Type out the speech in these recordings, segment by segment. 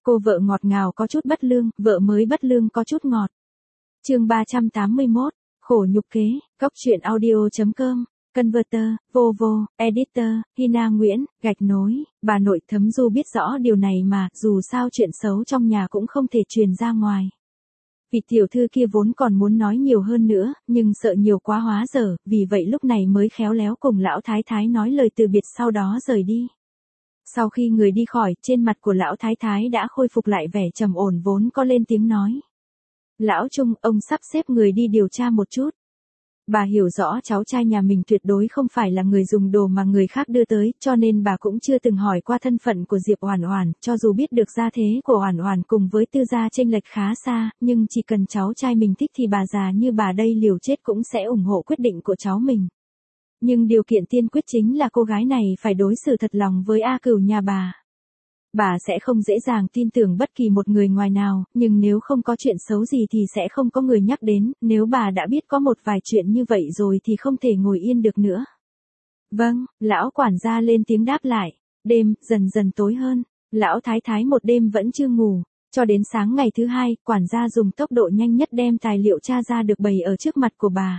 Cô vợ ngọt ngào có chút bất lương, vợ mới bất lương có chút ngọt. Chương 381, khổ nhục kế, góc truyện audio.com, Converter, Vovo, Editor, Hina Nguyễn, gạch nối, bà nội Thấm Du biết rõ điều này mà, dù sao chuyện xấu trong nhà cũng không thể truyền ra ngoài. Vị tiểu thư kia vốn còn muốn nói nhiều hơn nữa, nhưng sợ nhiều quá hóa dở, vì vậy lúc này mới khéo léo cùng lão thái thái nói lời từ biệt sau đó rời đi. Sau khi người đi khỏi, trên mặt của lão thái thái đã khôi phục lại vẻ trầm ổn vốn có lên tiếng nói. Lão Trung, ông sắp xếp người đi điều tra một chút. Bà hiểu rõ cháu trai nhà mình tuyệt đối không phải là người dùng đồ mà người khác đưa tới, cho nên bà cũng chưa từng hỏi qua thân phận của Diệp Oản Oản, cho dù biết được gia thế của Oản Oản cùng với Tư gia chênh lệch khá xa, nhưng chỉ cần cháu trai mình thích thì bà già như bà đây liều chết cũng sẽ ủng hộ quyết định của cháu mình. Nhưng điều kiện tiên quyết chính là cô gái này phải đối xử thật lòng với A Cửu nhà bà. Bà sẽ không dễ dàng tin tưởng bất kỳ một người ngoài nào, nhưng nếu không có chuyện xấu gì thì sẽ không có người nhắc đến, nếu bà đã biết có một vài chuyện như vậy rồi thì không thể ngồi yên được nữa. Vâng, lão quản gia lên tiếng đáp lại. Đêm, dần dần tối hơn, lão thái thái một đêm vẫn chưa ngủ, cho đến sáng ngày thứ hai, quản gia dùng tốc độ nhanh nhất đem tài liệu tra ra được bày ở trước mặt của bà.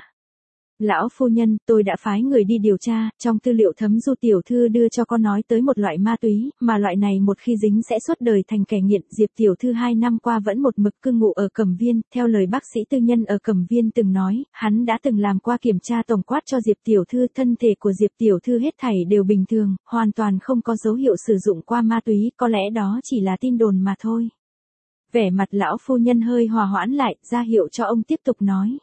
Lão phu nhân, tôi đã phái người đi điều tra, trong tư liệu Thấm Du tiểu thư đưa cho con nói tới một loại ma túy, mà loại này một khi dính sẽ suốt đời thành kẻ nghiện. Diệp tiểu thư 2 năm qua vẫn một mực cư ngụ ở Cẩm Viên, theo lời bác sĩ tư nhân ở Cẩm Viên từng nói, hắn đã từng làm qua kiểm tra tổng quát cho Diệp tiểu thư, thân thể của Diệp tiểu thư hết thảy đều bình thường, hoàn toàn không có dấu hiệu sử dụng qua ma túy, có lẽ đó chỉ là tin đồn mà thôi. Vẻ mặt lão phu nhân hơi hòa hoãn lại, ra hiệu cho ông tiếp tục nói.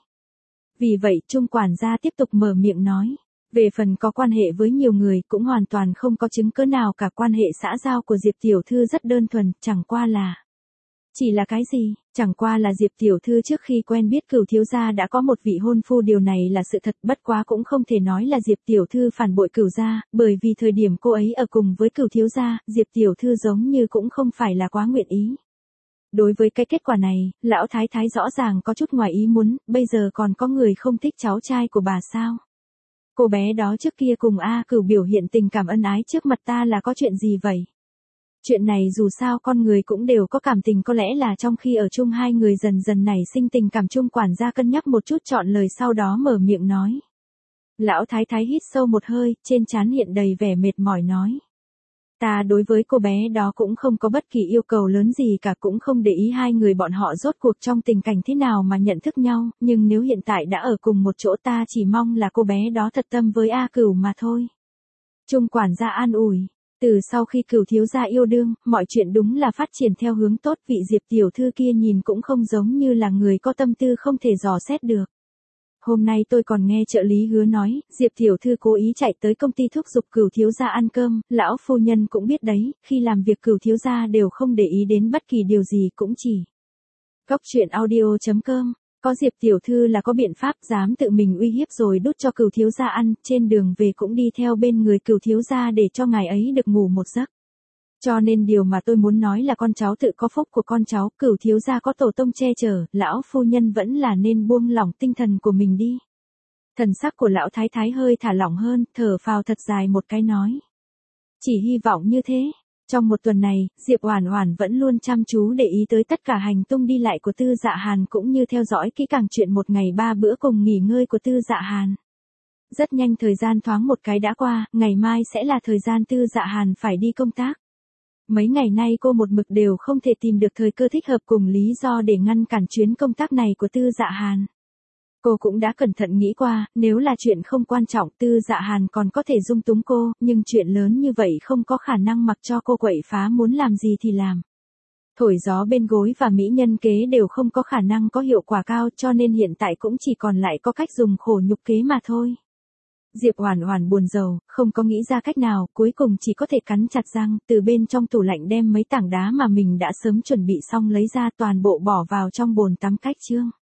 Vì vậy, Trung quản gia tiếp tục mở miệng nói. Về phần có quan hệ với nhiều người cũng hoàn toàn không có chứng cứ nào cả, quan hệ xã giao của Diệp tiểu thư rất đơn thuần, chẳng qua là. Chỉ là cái gì? Chẳng qua là Diệp tiểu thư trước khi quen biết Cửu thiếu gia đã có một vị hôn phu, điều này là sự thật, bất quá cũng không thể nói là Diệp tiểu thư phản bội Cửu gia, bởi vì thời điểm cô ấy ở cùng với Cửu thiếu gia, Diệp tiểu thư giống như cũng không phải là quá nguyện ý. Đối với cái kết quả này, lão thái thái rõ ràng có chút ngoài ý muốn, bây giờ còn có người không thích cháu trai của bà sao? Cô bé đó trước kia cùng A Cửu biểu hiện tình cảm ân ái trước mặt ta là có chuyện gì vậy? Chuyện này dù sao con người cũng đều có cảm tình, có lẽ là trong khi ở chung hai người dần dần nảy sinh tình cảm. Chung quản gia cân nhắc một chút chọn lời sau đó mở miệng nói. Lão thái thái hít sâu một hơi, trên trán hiện đầy vẻ mệt mỏi nói. Ta đối với cô bé đó cũng không có bất kỳ yêu cầu lớn gì cả, cũng không để ý hai người bọn họ rốt cuộc trong tình cảnh thế nào mà nhận thức nhau, nhưng nếu hiện tại đã ở cùng một chỗ ta chỉ mong là cô bé đó thật tâm với A Cửu mà thôi. Trung quản gia an ủi, từ sau khi Cửu thiếu gia yêu đương, mọi chuyện đúng là phát triển theo hướng tốt, vị Diệp tiểu thư kia nhìn cũng không giống như là người có tâm tư không thể dò xét được. Hôm nay tôi còn nghe trợ lý Hứa nói, Diệp tiểu thư cố ý chạy tới công ty thúc giục Cửu thiếu gia ăn cơm, lão phu nhân cũng biết đấy, khi làm việc Cửu thiếu gia đều không để ý đến bất kỳ điều gì, cũng chỉ. Góc truyện audio.com, có Diệp tiểu thư là có biện pháp, dám tự mình uy hiếp rồi đút cho Cửu thiếu gia ăn, trên đường về cũng đi theo bên người Cửu thiếu gia để cho ngài ấy được ngủ một giấc. Cho nên điều mà tôi muốn nói là con cháu tự có phúc của con cháu, Cửu thiếu gia có tổ tông che chở, lão phu nhân vẫn là nên buông lỏng tinh thần của mình đi. Thần sắc của lão thái thái hơi thả lỏng hơn, thở phào thật dài một cái nói. Chỉ hy vọng như thế. Trong một tuần này, Diệp Oản Oản vẫn luôn chăm chú để ý tới tất cả hành tung đi lại của Tư Dạ Hàn, cũng như theo dõi kỹ càng chuyện một ngày 3 bữa cùng nghỉ ngơi của Tư Dạ Hàn. Rất nhanh thời gian thoáng một cái đã qua, ngày mai sẽ là thời gian Tư Dạ Hàn phải đi công tác. Mấy ngày nay cô một mực đều không thể tìm được thời cơ thích hợp cùng lý do để ngăn cản chuyến công tác này của Tư Dạ Hàn. Cô cũng đã cẩn thận nghĩ qua, nếu là chuyện không quan trọng Tư Dạ Hàn còn có thể dung túng cô, nhưng chuyện lớn như vậy không có khả năng mặc cho cô quậy phá, muốn làm gì thì làm. Thổi gió bên gối và mỹ nhân kế đều không có khả năng có hiệu quả cao, cho nên hiện tại cũng chỉ còn lại có cách dùng khổ nhục kế mà thôi. Diệp Oản Oản buồn rầu, không có nghĩ ra cách nào, cuối cùng chỉ có thể cắn chặt răng, từ bên trong tủ lạnh đem mấy tảng đá mà mình đã sớm chuẩn bị xong lấy ra, toàn bộ bỏ vào trong bồn tắm cách chương.